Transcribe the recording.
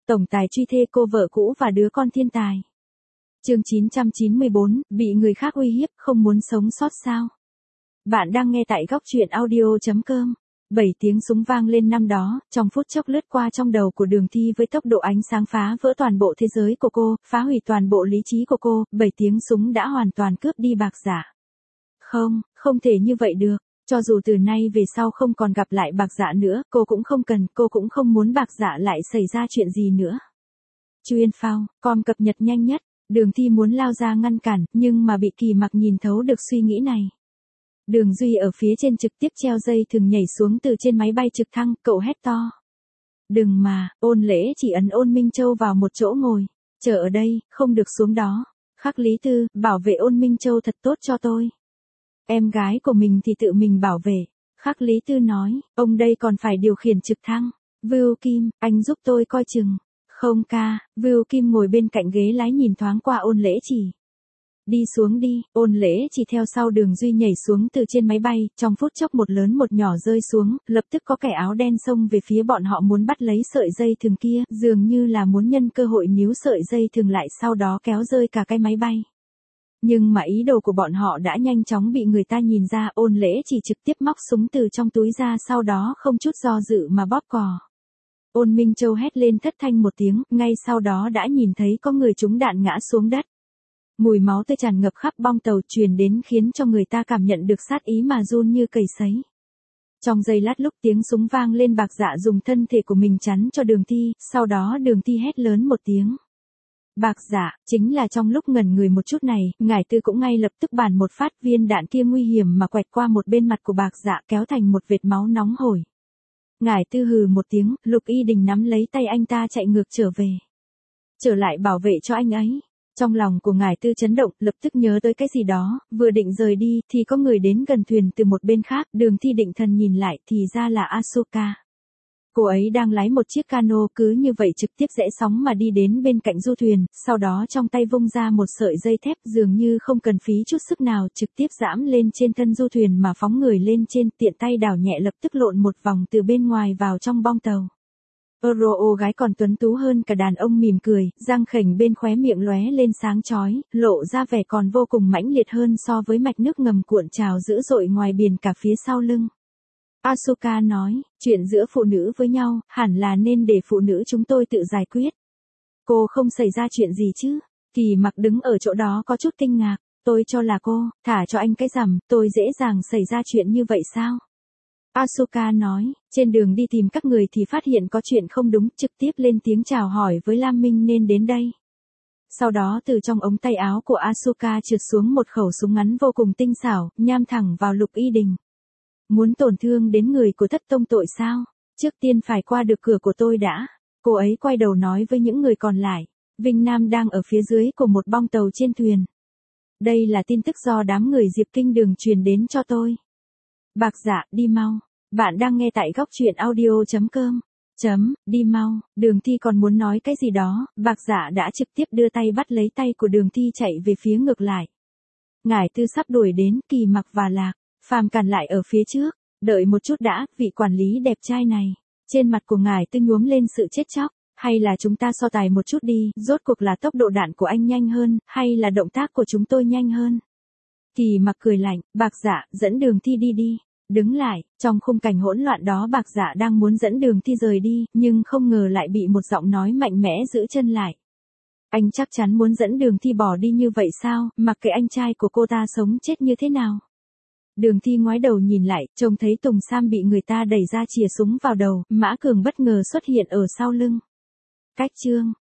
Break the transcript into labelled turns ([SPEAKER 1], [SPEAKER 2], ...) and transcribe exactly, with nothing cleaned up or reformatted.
[SPEAKER 1] tổng tài truy thê cô vợ cũ và đứa con thiên tài. Chương chín trăm chín mươi bốn, bị người khác uy hiếp, không muốn sống sót sao? Bạn đang nghe tại góc truyện audio chấm com. Bảy tiếng súng vang lên năm đó, trong phút chốc lướt qua trong đầu của Đường Thi với tốc độ ánh sáng phá vỡ toàn bộ thế giới của cô, phá hủy toàn bộ lý trí của cô, bảy tiếng súng đã hoàn toàn cướp đi Bạc Dạ. Không, không thể như vậy được, cho dù từ nay về sau không còn gặp lại Bạc Dạ nữa, cô cũng không cần, cô cũng không muốn Bạc Dạ lại xảy ra chuyện gì nữa. Chuyên phao, com cập nhật nhanh nhất, Đường Thi muốn lao ra ngăn cản, nhưng mà bị Kỳ Mặc nhìn thấu được suy nghĩ này. Đường Duy ở phía trên trực tiếp treo dây thừng nhảy xuống từ trên máy bay trực thăng, cậu hét to. Đừng mà, Ôn Lễ chỉ ấn Ôn Minh Châu vào một chỗ ngồi. Chờ ở đây, không được xuống đó. Khắc Lý Tư, bảo vệ Ôn Minh Châu thật tốt cho tôi. Em gái của mình thì tự mình bảo vệ. Khắc Lý Tư nói, ông đây còn phải điều khiển trực thăng. Vưu Kim, anh giúp tôi coi chừng. Không ca, Vưu Kim ngồi bên cạnh ghế lái nhìn thoáng qua Ôn Lễ chỉ. Đi xuống đi, Ôn Lễ chỉ theo sau Đường Duy nhảy xuống từ trên máy bay, trong phút chốc một lớn một nhỏ rơi xuống, lập tức có kẻ áo đen xông về phía bọn họ muốn bắt lấy sợi dây thừng kia, dường như là muốn nhân cơ hội níu sợi dây thừng lại sau đó kéo rơi cả cái máy bay. Nhưng mà ý đồ của bọn họ đã nhanh chóng bị người ta nhìn ra, Ôn Lễ chỉ trực tiếp móc súng từ trong túi ra sau đó không chút do dự mà bóp cò. Ôn Minh Châu hét lên thất thanh một tiếng, ngay sau đó đã nhìn thấy có người trúng đạn ngã xuống đất. Mùi máu tươi tràn ngập khắp bong tàu truyền đến khiến cho người ta cảm nhận được sát ý mà run như cầy sấy. Trong giây lát lúc tiếng súng vang lên, Bạc Dạ dùng thân thể của mình chắn cho Đường Thi, sau đó Đường Thi hét lớn một tiếng. Bạc Dạ, chính là trong lúc ngẩn người một chút này, Ngải Tư cũng ngay lập tức bàn một phát, viên đạn kia nguy hiểm mà quẹt qua một bên mặt của Bạc Dạ kéo thành một vệt máu nóng hổi. Ngải Tư hừ một tiếng, Lục Y Đình nắm lấy tay anh ta chạy ngược trở về. Trở lại bảo vệ cho anh ấy. Trong lòng của Ngải Tư chấn động, lập tức nhớ tới cái gì đó, vừa định rời đi, thì có người đến gần thuyền từ một bên khác, Đường Thi định thần nhìn lại, thì ra là Asuka. Cô ấy đang lái một chiếc cano cứ như vậy trực tiếp rẽ sóng mà đi đến bên cạnh du thuyền, sau đó trong tay vung ra một sợi dây thép dường như không cần phí chút sức nào trực tiếp giãm lên trên thân du thuyền mà phóng người lên trên, tiện tay đảo nhẹ lập tức lộn một vòng từ bên ngoài vào trong bong tàu. Euro gái còn tuấn tú hơn cả đàn ông mỉm cười, răng khểnh bên khóe miệng lóe lên sáng chói, lộ ra vẻ còn vô cùng mãnh liệt hơn so với mạch nước ngầm cuộn trào dữ dội ngoài biển cả phía sau lưng. Asuka nói, chuyện giữa phụ nữ với nhau, hẳn là nên để phụ nữ chúng tôi tự giải quyết. Cô không xảy ra chuyện gì chứ? Kỳ Mặc đứng ở chỗ đó có chút kinh ngạc, tôi cho là cô, thả cho anh cái rằm, tôi dễ dàng xảy ra chuyện như vậy sao? Asuka nói, trên đường đi tìm các người thì phát hiện có chuyện không đúng, trực tiếp lên tiếng chào hỏi với Lam Minh nên đến đây. Sau đó từ trong ống tay áo của Asuka trượt xuống một khẩu súng ngắn vô cùng tinh xảo, nham thẳng vào Lục Y Đình. Muốn tổn thương đến người của Thất Tông tội sao? Trước tiên phải qua được cửa của tôi đã. Cô ấy quay đầu nói với những người còn lại. Vinh Nam đang ở phía dưới của một bong tàu trên thuyền. Đây là tin tức do đám người Diệp Kinh Đường truyền đến cho tôi. Bạc Dạ, đi mau. Bạn đang nghe tại góc truyện audio chấm com. Chấm, đi mau. Đường Thi còn muốn nói cái gì đó, Bạc Dạ đã trực tiếp đưa tay bắt lấy tay của Đường Thi chạy về phía ngược lại. Ngải Tư sắp đuổi đến, Kỳ Mặc và Lạc Phàm cản lại ở phía trước. Đợi một chút đã, vị quản lý đẹp trai này. Trên mặt của Ngải Tư nhuốm lên sự chết chóc. Hay là chúng ta so tài một chút đi, rốt cuộc là tốc độ đạn của anh nhanh hơn, hay là động tác của chúng tôi nhanh hơn? Kỳ Mặc cười lạnh, Bạc Dạ, dẫn Đường Thi đi đi. Đứng lại, trong khung cảnh hỗn loạn đó Bạc Dạ đang muốn dẫn Đường Thi rời đi, nhưng không ngờ lại bị một giọng nói mạnh mẽ giữ chân lại. Anh chắc chắn muốn dẫn Đường Thi bỏ đi như vậy sao, mặc kệ anh trai của cô ta sống chết như thế nào? Đường Thi ngoái đầu nhìn lại, trông thấy Tùng Sam bị người ta đẩy ra chìa súng vào đầu, Mã Cường bất ngờ xuất hiện ở sau lưng. Cách chương,